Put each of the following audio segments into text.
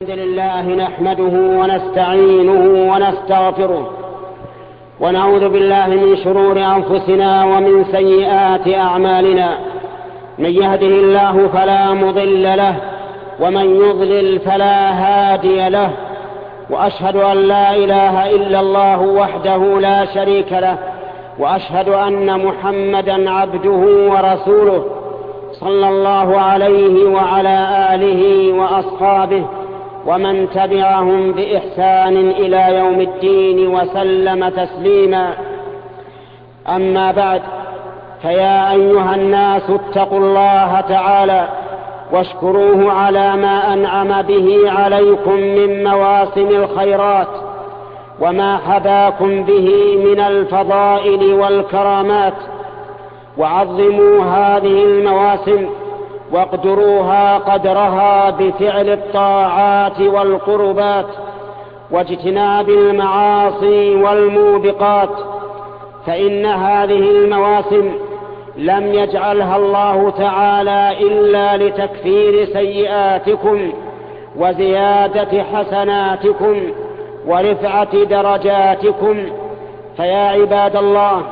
الحمد لله نحمده ونستعينه ونستغفره ونعوذ بالله من شرور أنفسنا ومن سيئات أعمالنا. من يهده الله فلا مضل له ومن يضلل فلا هادي له، وأشهد أن لا إله إلا الله وحده لا شريك له، وأشهد أن محمدا عبده ورسوله صلى الله عليه وعلى آله وأصحابه ومن تبعهم بإحسان إلى يوم الدين وسلم تسليما. أما بعد، فيا أيها الناس اتقوا الله تعالى واشكروه على ما أنعم به عليكم من مواسم الخيرات وما حباكم به من الفضائل والكرامات، وعظموا هذه المواسم واقدروها قدرها بفعل الطاعات والقربات واجتناب المعاصي والموبقات، فإن هذه المواسم لم يجعلها الله تعالى إلا لتكفير سيئاتكم وزيادة حسناتكم ورفعة درجاتكم. فيا عباد الله،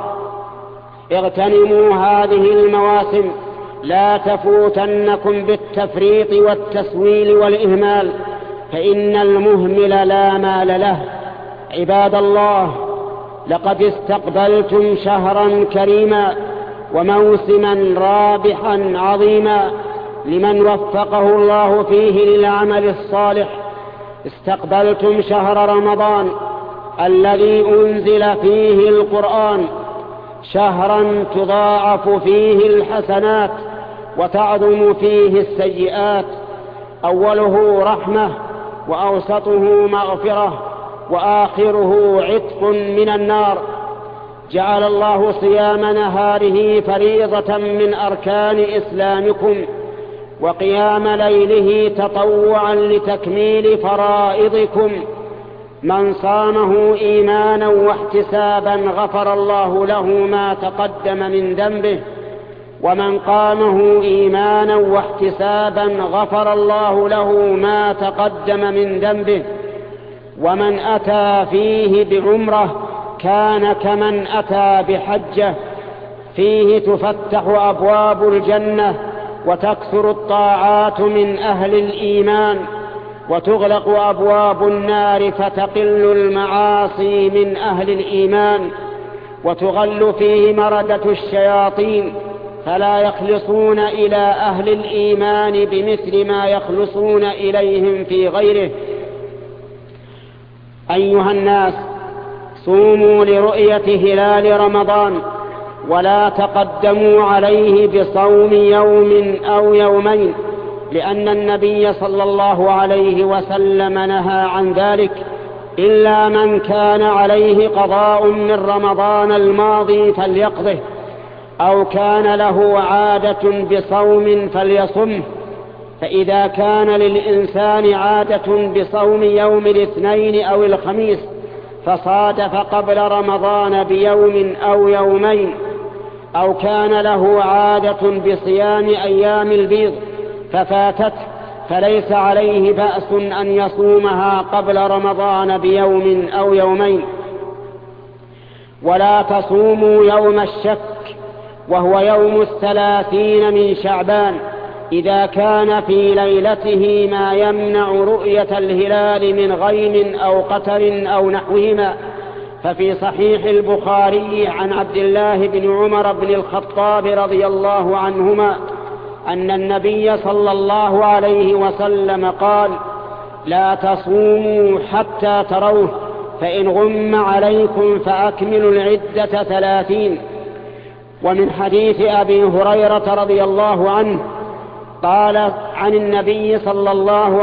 اغتنموا هذه المواسم، لا تفوتنكم بالتفريط والتسويل والإهمال، فإن المهمل لا مال له. عباد الله، لقد استقبلتم شهرا كريما وموسما رابحا عظيما لمن وفقه الله فيه للعمل الصالح. استقبلتم شهر رمضان الذي أنزل فيه القرآن، شهرا تضاعف فيه الحسنات وتعظم فيه السيئات. أوله رحمة، وأوسطه مغفرة، وآخره عتق من النار. جعل الله صيام نهاره فريضة من أركان إسلامكم، وقيام ليله تطوعا لتكميل فرائضكم. من صامه إيمانا واحتسابا غفر الله له ما تقدم من ذنبه، ومن قامه إيمانا واحتسابا غفر الله له ما تقدم من ذنبه. ومن أتى فيه بعمرة كان كمن أتى بحجة. فيه تفتح أبواب الجنة وتكثر الطاعات من أهل الإيمان، وتغلق أبواب النار فتقل المعاصي من أهل الإيمان، وتغل فيه مردة الشياطين فلا يخلصون إلى أهل الإيمان بمثل ما يخلصون إليهم في غيره. أيها الناس، صوموا لرؤية هلال رمضان، ولا تقدموا عليه بصوم يوم أو يومين، لأن النبي صلى الله عليه وسلم نهى عن ذلك، إلا من كان عليه قضاء من رمضان الماضي فليقضه، أو كان له عادة بصوم فليصمه. فإذا كان للإنسان عادة بصوم يوم الاثنين أو الخميس فصادف قبل رمضان بيوم أو يومين، أو كان له عادة بصيام أيام البيض ففاتته، فليس عليه بأس أن يصومها قبل رمضان بيوم أو يومين. ولا تصوموا يوم الشك، وهو يوم 30 من شعبان، إذا كان في ليلته ما يمنع رؤية الهلال من غيم أو قتر أو نحوهما. ففي صحيح البخاري عن عبد الله بن عمر بن الخطاب رضي الله عنهما أن النبي صلى الله عليه وسلم قال: لا تصوموا حتى تروه، فإن غم عليكم فأكملوا العدة 30. ومن حديث أبي هريرة رضي الله عنه قال عن النبي صلى الله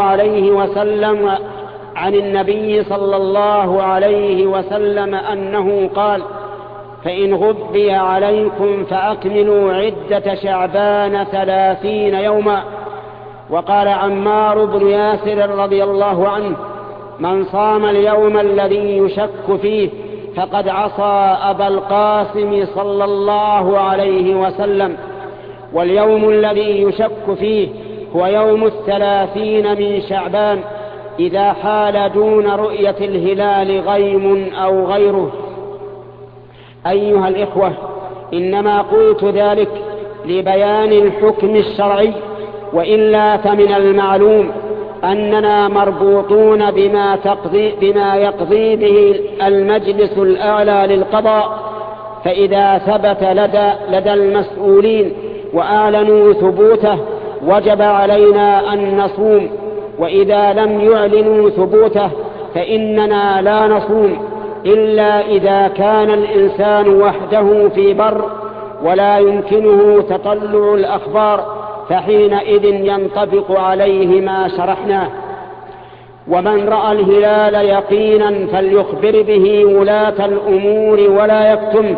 عليه وسلم أنه قال: فإن غبي عليكم فأكملوا عدة شعبان 30 يوما. وقال عمار بن ياسر رضي الله عنه: من صام اليوم الذي يشك فيه فقد عصى أبا القاسم صلى الله عليه وسلم. واليوم الذي يشك فيه هو يوم 30 من شعبان، إذا حال دون رؤية الهلال غيم أو غيره. أيها الإخوة، إنما قلت ذلك لبيان الحكم الشرعي، وإلا فمن المعلوم أننا مربوطون بما يقضي به المجلس الأعلى للقضاء، فإذا ثبت لدى المسؤولين وأعلنوا ثبوته وجب علينا أن نصوم، وإذا لم يعلنوا ثبوته فإننا لا نصوم إلا إذا كان الإنسان وحده في بر ولا يمكنه تطلع الأخبار، فحينئذ ينطبق عليه ما شرحناه. ومن رأى الهلال يقينا فليخبر به ولاة الأمور ولا يكتم.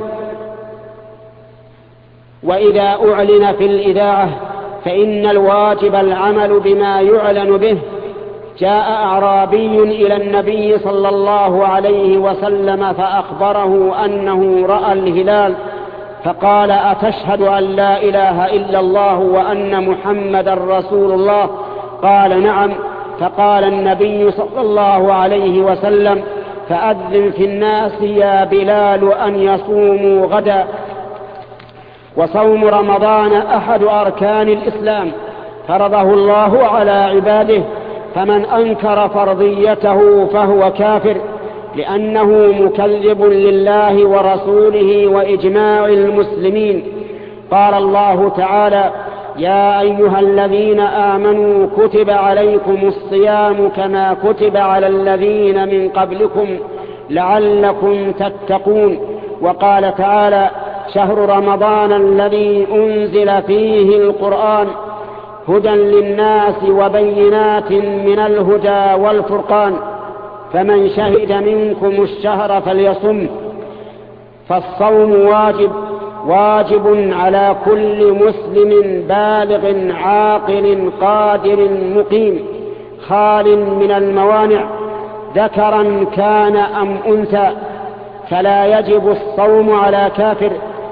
وإذا أعلن في الإذاعة فإن الواجب العمل بما يعلن به. جاء أعرابي إلى النبي صلى الله عليه وسلم فأخبره أنه رأى الهلال، فقال: أتشهد أن لا إله إلا الله وأن محمدا رسول الله؟ قال: نعم. فقال النبي صلى الله عليه وسلم: فأذن في الناس يا بلال أن يصوموا غدا. وصوم رمضان أحد أركان الإسلام، فرضه الله على عباده، فمن أنكر فرضيته فهو كافر، لأنه مكذب لله ورسوله وإجماع المسلمين. قال الله تعالى: يا أيها الذين آمنوا كتب عليكم الصيام كما كتب على الذين من قبلكم لعلكم تتقون. وقال تعالى: شهر رمضان الذي أنزل فيه القرآن هدى للناس وبينات من الهدى والفرقان، فمن شهد منكم الشهر فليصم. فالصوم واجب على كل مسلم بالغ عاقل قادر مقيم خال من الموانع، ذكرا كان أم أنثى. فلا يجب الصوم على كافر،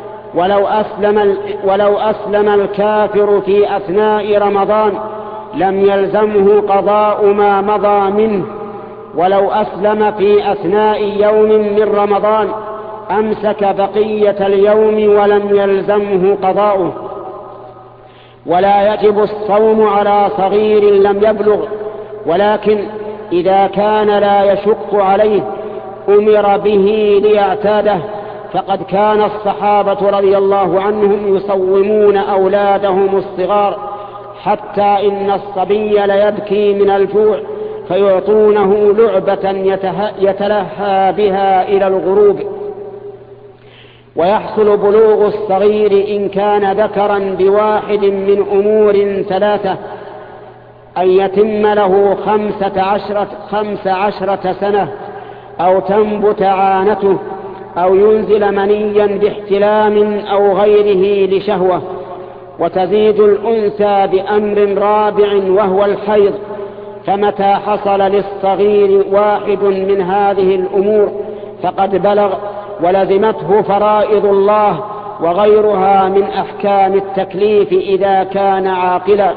ولو أسلم الكافر في أثناء رمضان لم يلزمه قضاء ما مضى منه، ولو أسلم في أثناء يوم من رمضان أمسك بقية اليوم ولم يلزمه قضاؤه. ولا يجب الصوم على صغير لم يبلغ، ولكن إذا كان لا يشق عليه أمر به ليعتاده، فقد كان الصحابة رضي الله عنهم يصومون أولادهم الصغار، حتى إن الصبي ليبكي من الجوع فيعطونه لعبة يتلهى بها إلى الغروب. ويحصل بلوغ الصغير إن كان ذكرا بواحد من أمور ثلاثة: أن يتم له 15 سنة، أو تنبت عانته، أو ينزل منيا باحتلام أو غيره لشهوة. وتزيد الأنثى بأمر رابع وهو الحيض، فمتى حصل للصغير واحد من هذه الأمور فقد بلغ ولزمته فرائض الله وغيرها من أحكام التكليف إذا كان عاقلا.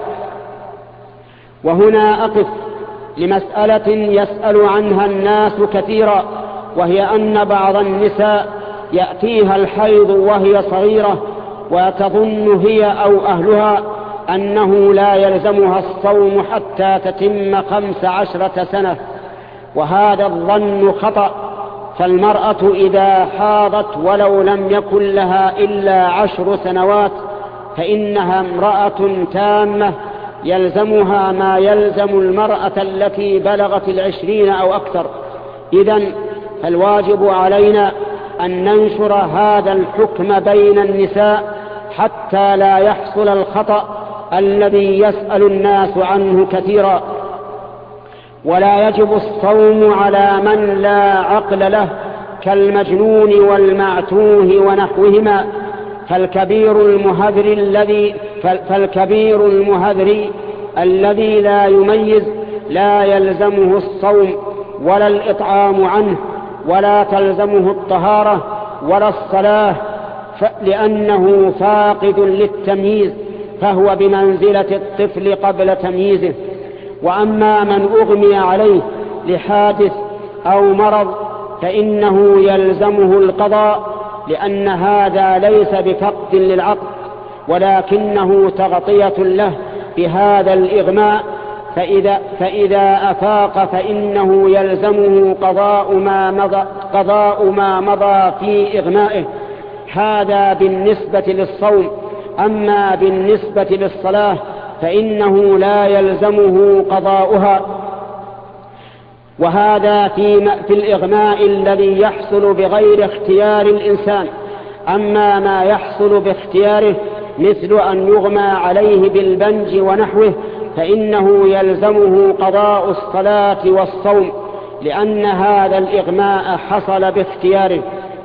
وهنا أقف لمسألة يسأل عنها الناس كثيرا، وهي أن بعض النساء يأتيها الحيض وهي صغيرة وتظن هي أو أهلها أنه لا يلزمها الصوم حتى تتم 15 سنة، وهذا الظن خطأ. فالمرأة إذا حاضت ولو لم يكن لها إلا 10 سنوات فإنها امرأة تامة يلزمها ما يلزم المرأة التي بلغت 20 أو أكثر. إذن فالواجب علينا أن ننشر هذا الحكم بين النساء حتى لا يحصل الخطأ الذي يسأل الناس عنه كثيرا. ولا يجب الصوم على من لا عقل له كالمجنون والمعتوه ونحوهما، فالكبير المهذري الذي لا يميز لا يلزمه الصوم ولا الإطعام عنه، ولا تلزمه الطهارة ولا الصلاة، لأنه فاقد للتمييز، فهو بمنزلة الطفل قبل تمييزه. وأما من أغمي عليه لحادث أو مرض فإنه يلزمه القضاء، لأن هذا ليس بفقد للعقل ولكنه تغطية له بهذا الإغماء، فإذا أفاق فإنه يلزمه قضاء ما مضى في إغمائه. هذا بالنسبة للصوم. أما بالنسبة للصلاة فإنه لا يلزمه قضاؤها، وهذا في الإغماء الذي يحصل بغير اختيار الإنسان. أما ما يحصل باختياره مثل أن يغمى عليه بالبنج ونحوه فإنه يلزمه قضاء الصلاة والصوم، لأن هذا الإغماء حصل باختياره.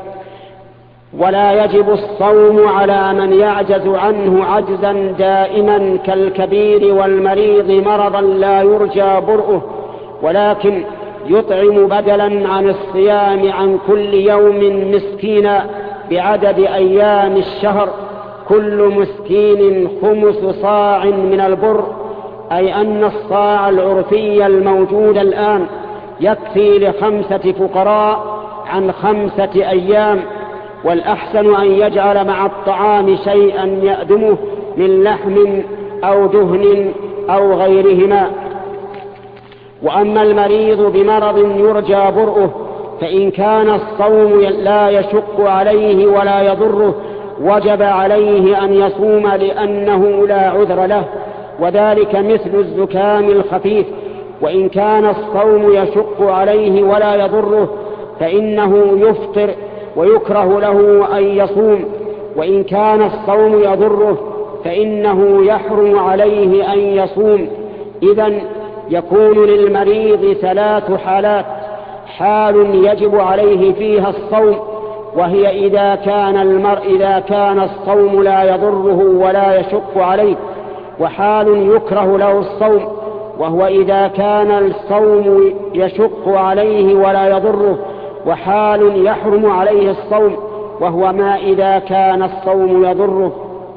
ولا يجب الصوم على من يعجز عنه عجزا دائما كالكبير والمريض مرضا لا يرجى برؤه، ولكن يطعم بدلا عن الصيام عن كل يوم مسكينا بعدد أيام الشهر، كل مسكين 5 صاع من البر، أي أن الصاع العرفي الموجود الآن يكفي ل5 فقراء عن 5 أيام. والأحسن أن يجعل مع الطعام شيئا يأدمه من لحم أو دهن أو غيرهما. وأما المريض بمرض يرجى برؤه فإن كان الصوم لا يشق عليه ولا يضره وجب عليه أن يصوم لأنه لا عذر له، وذلك مثل الزكام الخفيف. وإن كان الصوم يشق عليه ولا يضره فإنه يفطر ويكره له أن يصوم. وإن كان الصوم يضره فإنه يحرم عليه أن يصوم. إذن يكون للمريض 3 حالات: حال يجب عليه فيها الصوم، وهي إذا كان الصوم لا يضره ولا يشق عليه، وحال يكره له الصوم، وهو إذا كان الصوم يشق عليه ولا يضره، وحال يحرم عليه الصوم، وهو ما إذا كان الصوم يضره.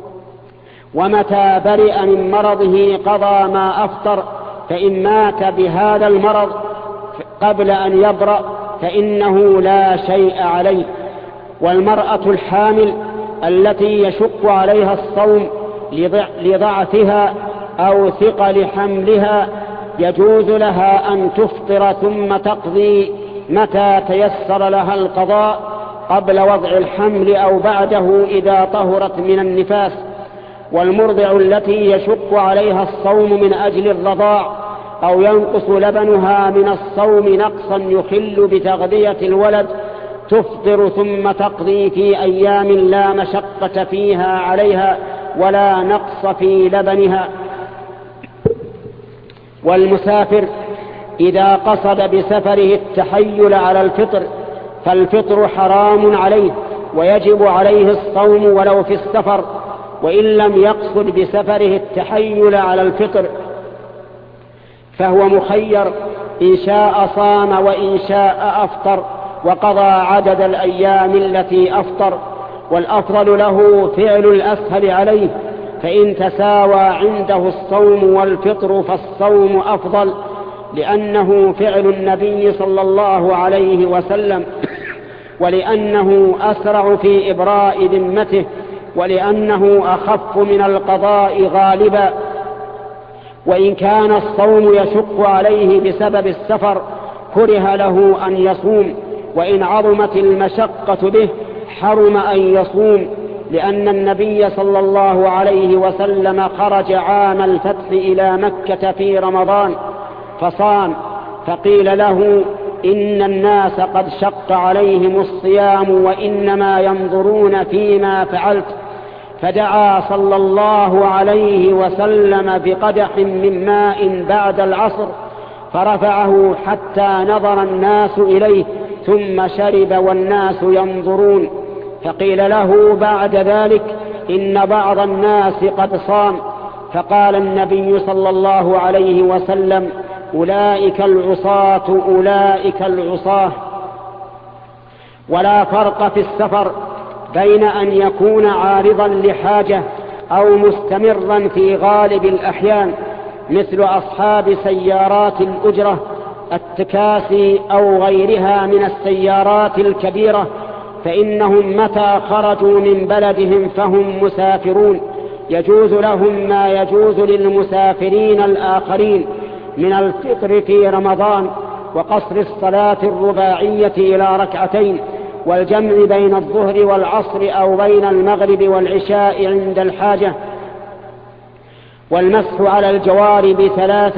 ومتى برئ من مرضه قضى ما أفطر، فإن مات بهذا المرض قبل أن يبرأ فإنه لا شيء عليه. والمرأة الحامل التي يشق عليها الصوم لضعفها أو ثقل حملها يجوز لها أن تفطر ثم تقضي متى تيسر لها القضاء قبل وضع الحمل أو بعده إذا طهرت من النفاس. والمرضع التي يشق عليها الصوم من أجل الرضاع أو ينقص لبنها من الصوم نقصا يخل بتغذية الولد تفطر ثم تقضي في أيام لا مشقة فيها عليها ولا نقص في لبنها. والمسافر إذا قصد بسفره التحيل على الفطر فالفطر حرام عليه ويجب عليه الصوم ولو في السفر، وإن لم يقصد بسفره التحيل على الفطر فهو مخير، إن شاء صام وإن شاء أفطر وقضى عدد الأيام التي أفطر. والأفضل له فعل الأسهل عليه، فإن تساوى عنده الصوم والفطر فالصوم أفضل، لأنه فعل النبي صلى الله عليه وسلم، ولأنه أسرع في إبراء ذمته، ولأنه أخف من القضاء غالبا. وإن كان الصوم يشق عليه بسبب السفر كره له أن يصوم، وإن عظمت المشقة به حرم أن يصوم، لأن النبي صلى الله عليه وسلم خرج عام الفتح إلى مكة في رمضان فصام، فقيل له إن الناس قد شق عليهم الصيام وإنما ينظرون فيما فعلت، فدعا صلى الله عليه وسلم بقدح من ماء بعد العصر فرفعه حتى نظر الناس إليه ثم شرب والناس ينظرون، فقيل له بعد ذلك إن بعض الناس قد صام، فقال النبي صلى الله عليه وسلم أولئك العصاة أولئك العصاة. ولا فرق في السفر بين أن يكون عارضا لحاجة أو مستمرا في غالب الأحيان، مثل أصحاب سيارات الأجرة التكاسي أو غيرها من السيارات الكبيرة، فإنهم متى خرجوا من بلدهم فهم مسافرون، يجوز لهم ما يجوز للمسافرين الآخرين من الفطر في رمضان وقصر الصلاة الرباعية إلى ركعتين، والجمع بين الظهر والعصر أو بين المغرب والعشاء عند الحاجة، والمسح على الجوارب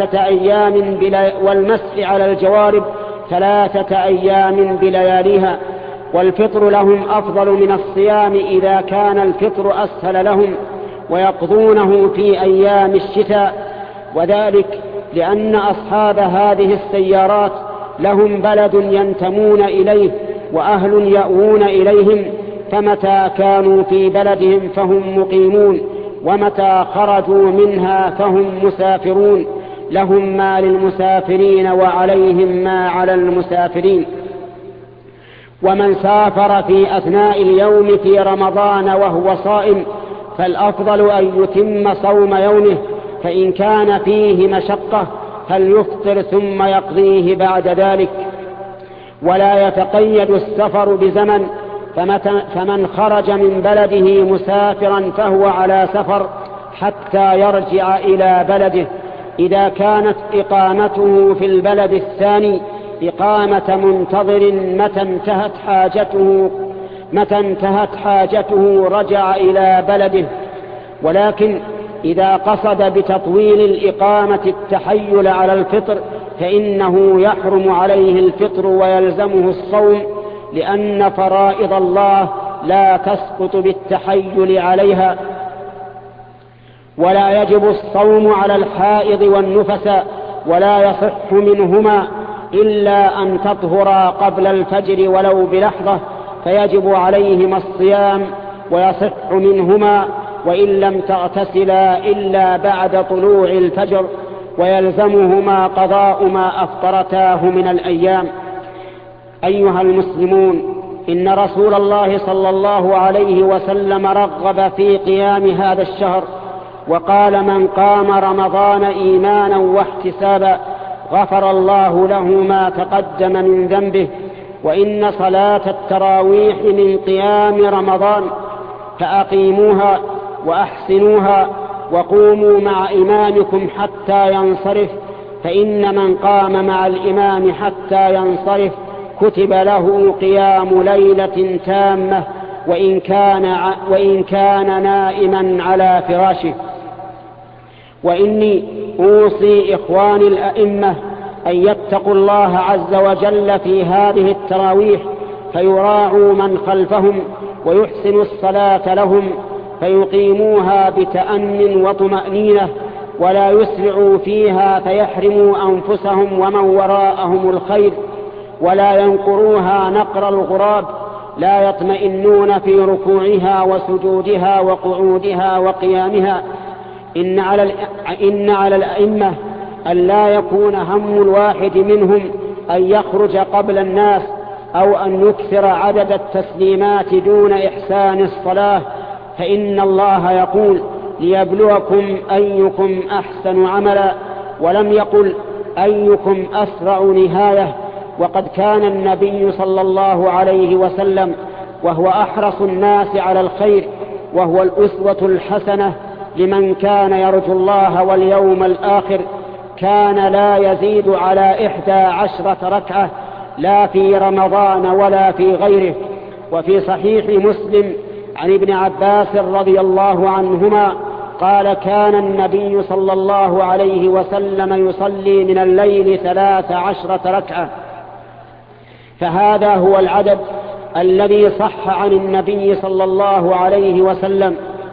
3 أيام بلياليها. والفطر لهم أفضل من الصيام إذا كان الفطر أسهل لهم، ويقضونه في أيام الشتاء، وذلك لأن أصحاب هذه السيارات لهم بلد ينتمون إليه وأهل يأوون إليهم، فمتى كانوا في بلدهم فهم مقيمون، ومتى خرجوا منها فهم مسافرون، لهم ما للمسافرين وعليهم ما على المسافرين. ومن سافر في أثناء اليوم في رمضان وهو صائم فالأفضل أن يتم صوم يومه، فإن كان فيه مشقة فليفطر ثم يقضيه بعد ذلك. ولا يتقيد السفر بزمن، فمن خرج من بلده مسافرا فهو على سفر حتى يرجع إلى بلده، إذا كانت إقامته في البلد الثاني إقامة منتظر متى انتهت حاجته رجع إلى بلده. ولكن إذا قصد بتطويل الإقامة التحيل على الفطر فإنه يحرم عليه الفطر ويلزمه الصوم، لأن فرائض الله لا تسقط بالتحيل عليها. ولا يجب الصوم على الحائض والنفساء، ولا يصح منهما إلا أن تطهرا قبل الفجر ولو بلحظة، فيجب عليهما الصيام، ويصح منهما وإن لم تغتسلا إلا بعد طلوع الفجر، ويلزمهما قضاء ما أفطرتاه من الأيام. أيها المسلمون، إن رسول الله صلى الله عليه وسلم رغب في قيام هذا الشهر، وقال: من قام رمضان إيمانا واحتسابا غفر الله له ما تقدم من ذنبه. وإن صلاة التراويح من قيام رمضان، فأقيموها وأحسنوها وقوموا مع إمامكم حتى ينصرف، فإن من قام مع الإمام حتى ينصرف كتب له قيام ليلة تامة وإن كان نائما على فراشه. وإني أوصي إخواني الأئمة أن يتقوا الله عز وجل في هذه التراويح، فيراعوا من خلفهم ويحسنوا الصلاة لهم، فيقيموها بتأن وطمأنينة، ولا يسرعوا فيها فيحرموا أنفسهم ومن وراءهم الخير، ولا ينقروها نقر الغراب، لا يطمئنون في ركوعها وسجودها وقعودها وقيامها. إن على الأئمة أن لا يكون هم الواحد منهم أن يخرج قبل الناس، أو أن يكثر عدد التسليمات دون إحسان الصلاة، فإن الله يقول: ليبلوكم أيكم أحسن عملا، ولم يقل أيكم أسرع نهاية. وقد كان النبي صلى الله عليه وسلم وهو أحرص الناس على الخير، وهو الأسوة الحسنة لمن كان يرجو الله واليوم الآخر، كان لا يزيد على 11 ركعة، لا في رمضان ولا في غيره. وفي صحيح مسلم عن ابن عباس رضي الله عنهما قال: كان النبي صلى الله عليه وسلم يصلي من الليل 13 ركعة. فهذا هو العدد الذي صح عن النبي صلى الله عليه وسلم.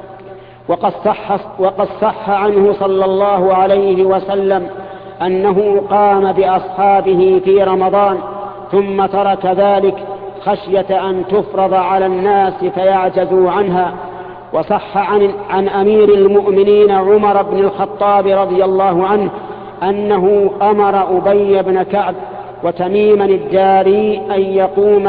وقد صح عنه صلى الله عليه وسلم أنه قام بأصحابه في رمضان ثم ترك ذلك خشية أن تفرض على الناس فيعجزوا عنها. وصح عن أمير المؤمنين عمر بن الخطاب رضي الله عنه أنه أمر أبي بن كعب وتميما الداري أن يقوما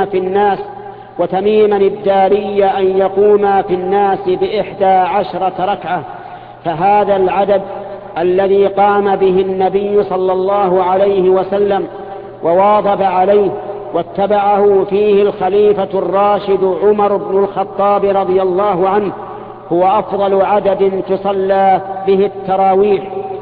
في الناس ب11 ركعة. فهذا العدد الذي قام به النبي صلى الله عليه وسلم وواظب عليه واتبعه فيه الخليفة الراشد عمر بن الخطاب رضي الله عنه هو أفضل عدد تصلى به التراويح،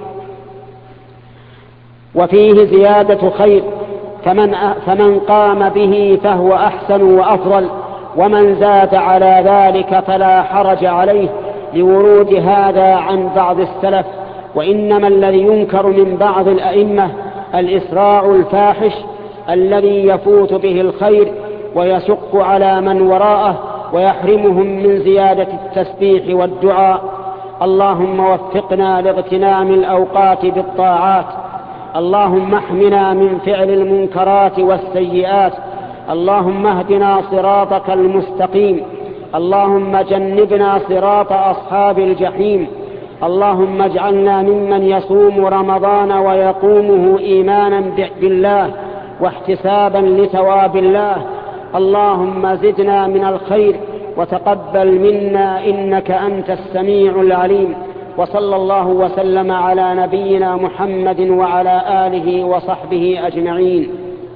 وفيه زيادة خير، فمن قام به فهو أحسن وأفضل، ومن زاد على ذلك فلا حرج عليه، لورود هذا عن بعض السلف. وإنما الذي ينكر من بعض الأئمة الإسراع الفاحش الذي يفوت به الخير ويشق على من وراءه ويحرمهم من زيادة التسبيح والدعاء. اللهم وفقنا لاغتنام الأوقات بالطاعات، اللهم احمنا من فعل المنكرات والسيئات، اللهم اهدنا صراطك المستقيم، اللهم جنبنا صراط أصحاب الجحيم، اللهم اجعلنا ممن يصوم رمضان ويقومه إيمانا بالله واحتسابا لثواب الله. اللهم زدنا من الخير وتقبل منا إنك أنت السميع العليم. وصلى الله وسلم على نبينا محمد وعلى آله وصحبه أجمعين.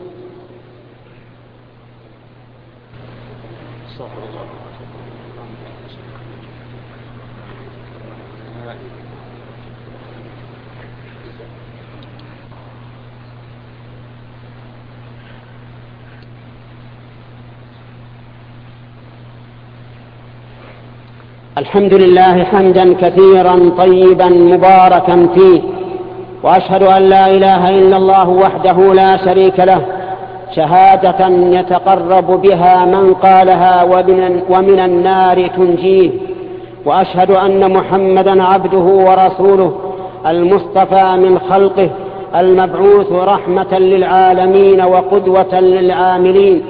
الحمد لله حمدا كثيرا طيبا مباركا فيه، وأشهد أن لا إله إلا الله وحده لا شريك له شهادة يتقرب بها من قالها ومن النار تنجيه، وأشهد أن محمدا عبده ورسوله المصطفى من خلقه المبعوث رحمة للعالمين وقدوة للعاملين،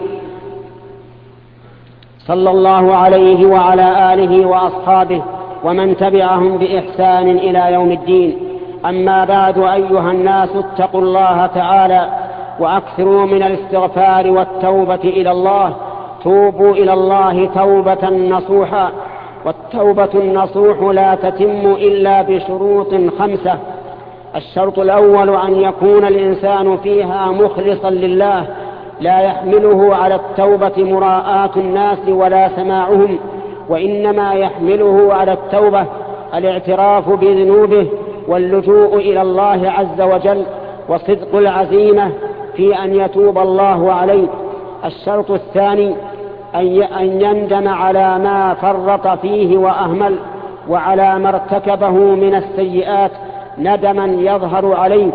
صلى الله عليه وعلى آله وأصحابه ومن تبعهم بإحسان إلى يوم الدين. أما بعد، أيها الناس اتقوا الله تعالى وأكثروا من الاستغفار والتوبة إلى الله. توبوا إلى الله توبة نصوحا، والتوبة النصوح لا تتم إلا بشروط 5. الشرط الأول أن يكون الإنسان فيها مخلصا لله، لا يحمله على التوبة مراءاة الناس ولا سماعهم، وإنما يحمله على التوبة الاعتراف بذنوبه واللجوء إلى الله عز وجل وصدق العزيمة في أن يتوب الله عليه. الشرط الثاني أن يندم على ما فرط فيه وأهمل، وعلى ما ارتكبه من السيئات ندما يظهر عليه،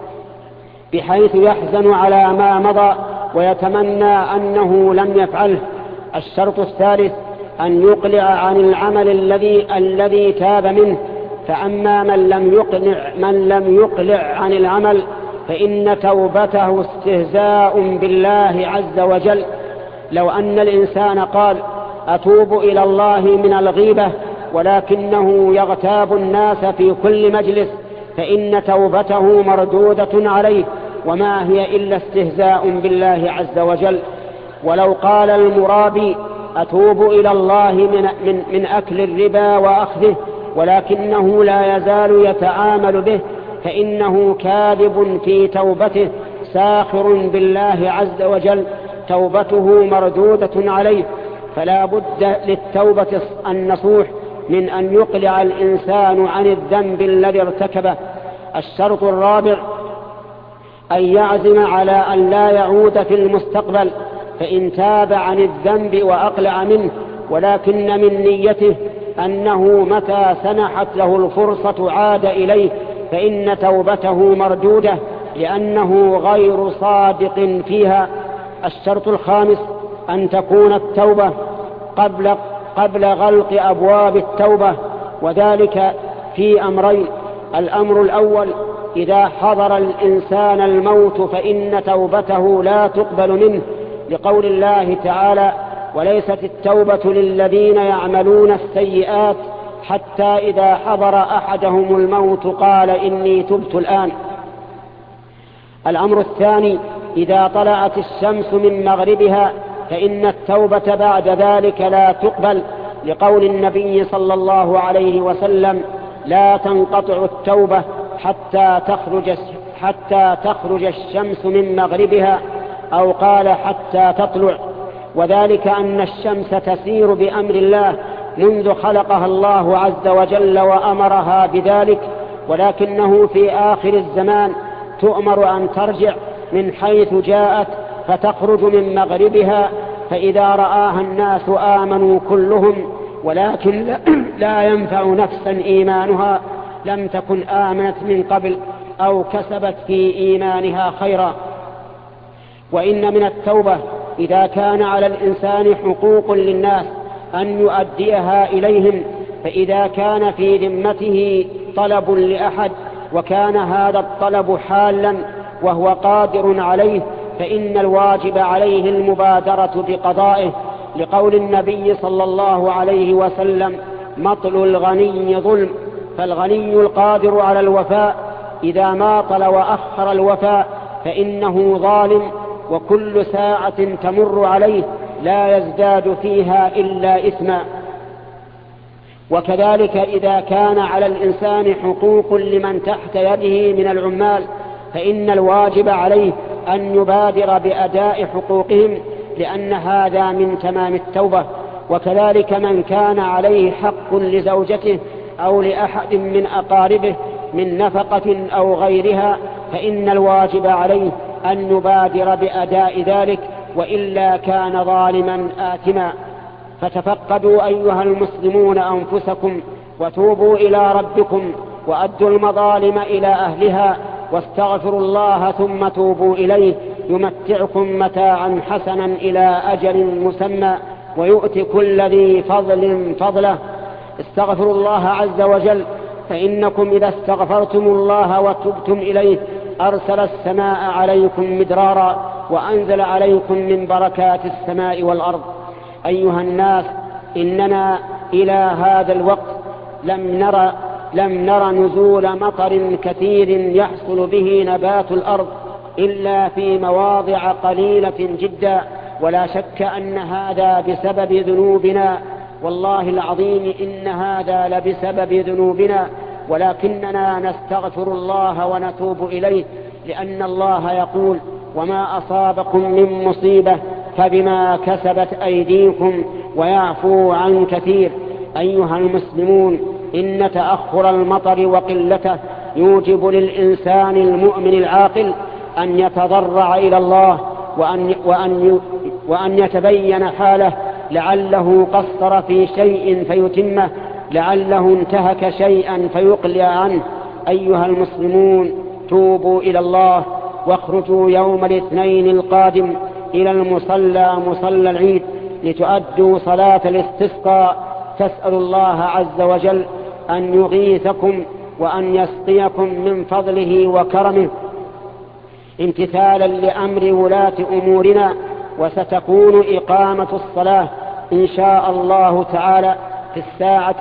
بحيث يحزن على ما مضى ويتمنى أنه لم يفعله. الشرط الثالث أن يقلع عن العمل الذي تاب منه، فأما من لم يقلع عن العمل فإن توبته استهزاء بالله عز وجل. لو أن الإنسان قال أتوب إلى الله من الغيبة ولكنه يغتاب الناس في كل مجلس فإن توبته مردودة عليه، وما هي إلا استهزاء بالله عز وجل. ولو قال المرابي أتوب إلى الله من أكل الربا وأخذه ولكنه لا يزال يتعامل به فإنه كاذب في توبته ساخر بالله عز وجل، توبته مردودة عليه. فلا بد للتوبة النصوح من أن يقلع الإنسان عن الذنب الذي ارتكبه. الشرط الرابع أن يعزم على أن لا يعود في المستقبل، فإن تاب عن الذنب وأقلع منه ولكن من نيته أنه متى سنحت له الفرصة عاد إليه فإن توبته مردودة لأنه غير صادق فيها. الشرط الخامس أن تكون التوبة قبل غلق أبواب التوبة، وذلك في أمرين. الأمر الأول إذا حضر الإنسان الموت فإن توبته لا تقبل منه، لقول الله تعالى وليست التوبة للذين يعملون السيئات حتى إذا حضر أحدهم الموت قال إني تبت الآن. الأمر الثاني إذا طلعت الشمس من مغربها فإن التوبة بعد ذلك لا تقبل، لقول النبي صلى الله عليه وسلم لا تنقطع التوبة حتى تخرج الشمس من مغربها، أو قال حتى تطلع. وذلك أن الشمس تسير بأمر الله منذ خلقها الله عز وجل وأمرها بذلك، ولكنه في آخر الزمان تؤمر أن ترجع من حيث جاءت فتخرج من مغربها، فإذا رآها الناس آمنوا كلهم، ولكن لا ينفع نفسا إيمانها لم تكن آمنت من قبل أو كسبت في إيمانها خيرا. وإن من التوبة إذا كان على الإنسان حقوق للناس أن يؤديها إليهم، فإذا كان في ذمته طلب لأحد وكان هذا الطلب حالا وهو قادر عليه، فإن الواجب عليه المبادرة بقضائه، لقول النبي صلى الله عليه وسلم: مطل الغني ظلم. فالغني القادر على الوفاء إذا ماطل وأخر الوفاء فإنه ظالم، وكل ساعة تمر عليه لا يزداد فيها إلا إثما. وكذلك إذا كان على الإنسان حقوق لمن تحت يده من العمال، فإن الواجب عليه أن يبادر بأداء حقوقهم، لأن هذا من تمام التوبة. وكذلك من كان عليه حق لزوجته أو لأحد من أقاربه من نفقة أو غيرها، فإن الواجب عليه أن يبادر بأداء ذلك، وإلا كان ظالما آثما. فتفقدوا أيها المسلمون أنفسكم وتوبوا إلى ربكم وأدوا المظالم إلى أهلها، واستغفروا الله ثم توبوا إليه يمتعكم متاعا حسنا إلى أجل مسمى ويؤتي كل ذي فضل فضله. استغفروا الله عز وجل، فإنكم إذا استغفرتم الله وتبتم إليه أرسل السماء عليكم مدرارا وأنزل عليكم من بركات السماء والأرض. أيها الناس، إننا إلى هذا الوقت لم نرى نزول مطر كثير يحصل به نبات الأرض إلا في مواضع قليلة جدا، ولا شك أن هذا بسبب ذنوبنا، والله العظيم إن هذا لبسبب ذنوبنا، ولكننا نستغفر الله ونتوب إليه، لأن الله يقول: وما أصابكم من مصيبة فبما كسبت أيديكم ويعفو عن كثير. أيها المسلمون، إن تأخر المطر وقلته يوجب للإنسان المؤمن العاقل أن يتضرع إلى الله وأن يتبين حاله، لعله قصر في شيء فيتمه، لعله انتهك شيئا فيقلع عنه. أيها المسلمون، توبوا إلى الله واخرجوا يوم الاثنين القادم إلى المصلى مصلى العيد لتؤدوا صلاة الاستسقاء، تسأل الله عز وجل أن يغيثكم وأن يسقيكم من فضله وكرمه امتثالا لأمر ولاة أمورنا. وستكون إقامة الصلاة إن شاء الله تعالى في الساعة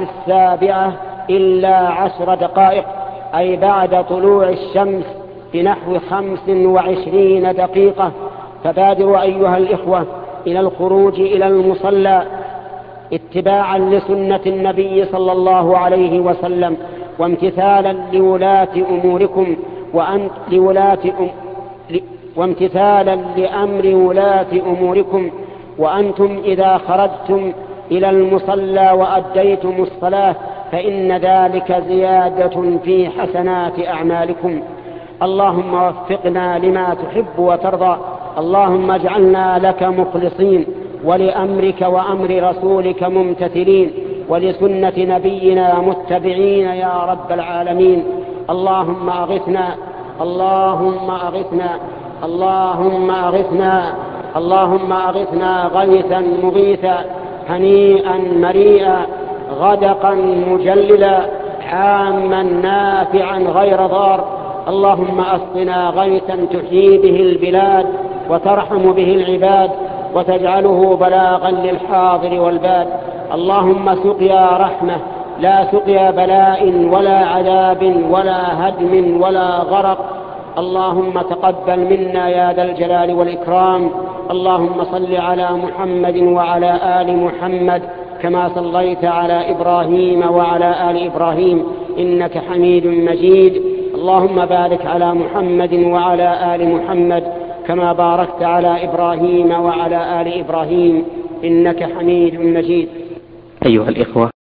7:10، أي بعد طلوع الشمس بنحو 25 دقيقة. فبادروا أيها الإخوة إلى الخروج إلى المصلى اتباعا لسنة النبي صلى الله عليه وسلم، وامتثالا وامتثالا لأمر ولاة أموركم. وأنتم إذا خرجتم إلى المصلى وأديتم الصلاة فإن ذلك زيادة في حسنات أعمالكم. اللهم وفقنا لما تحب وترضى، اللهم اجعلنا لك مخلصين، ولأمرك وأمر رسولك ممتثلين، ولسنة نبينا متبعين يا رب العالمين. اللهم أغثنا، اللهم أغثنا، اللهم أغثنا، اللهم أغثنا غيثا مغيثا، هنيئا مريئا، غدقا مجللا، عاما نافعا غير ضار. اللهم أسقنا غيثا تحيي به البلاد وترحم به العباد وتجعله بلاغا للحاضر والباد. اللهم سقيا رحمة لا سقيا بلاء ولا عذاب ولا هدم ولا غرق. اللهم تقبل منا يا ذا الجلال والإكرام. اللهم صل على محمد وعلى آل محمد كما صليت على إبراهيم وعلى آل إبراهيم إنك حميد مجيد. اللهم بارك على محمد وعلى آل محمد كما باركت على إبراهيم وعلى آل إبراهيم إنك حميد مجيد. أيها الإخوة،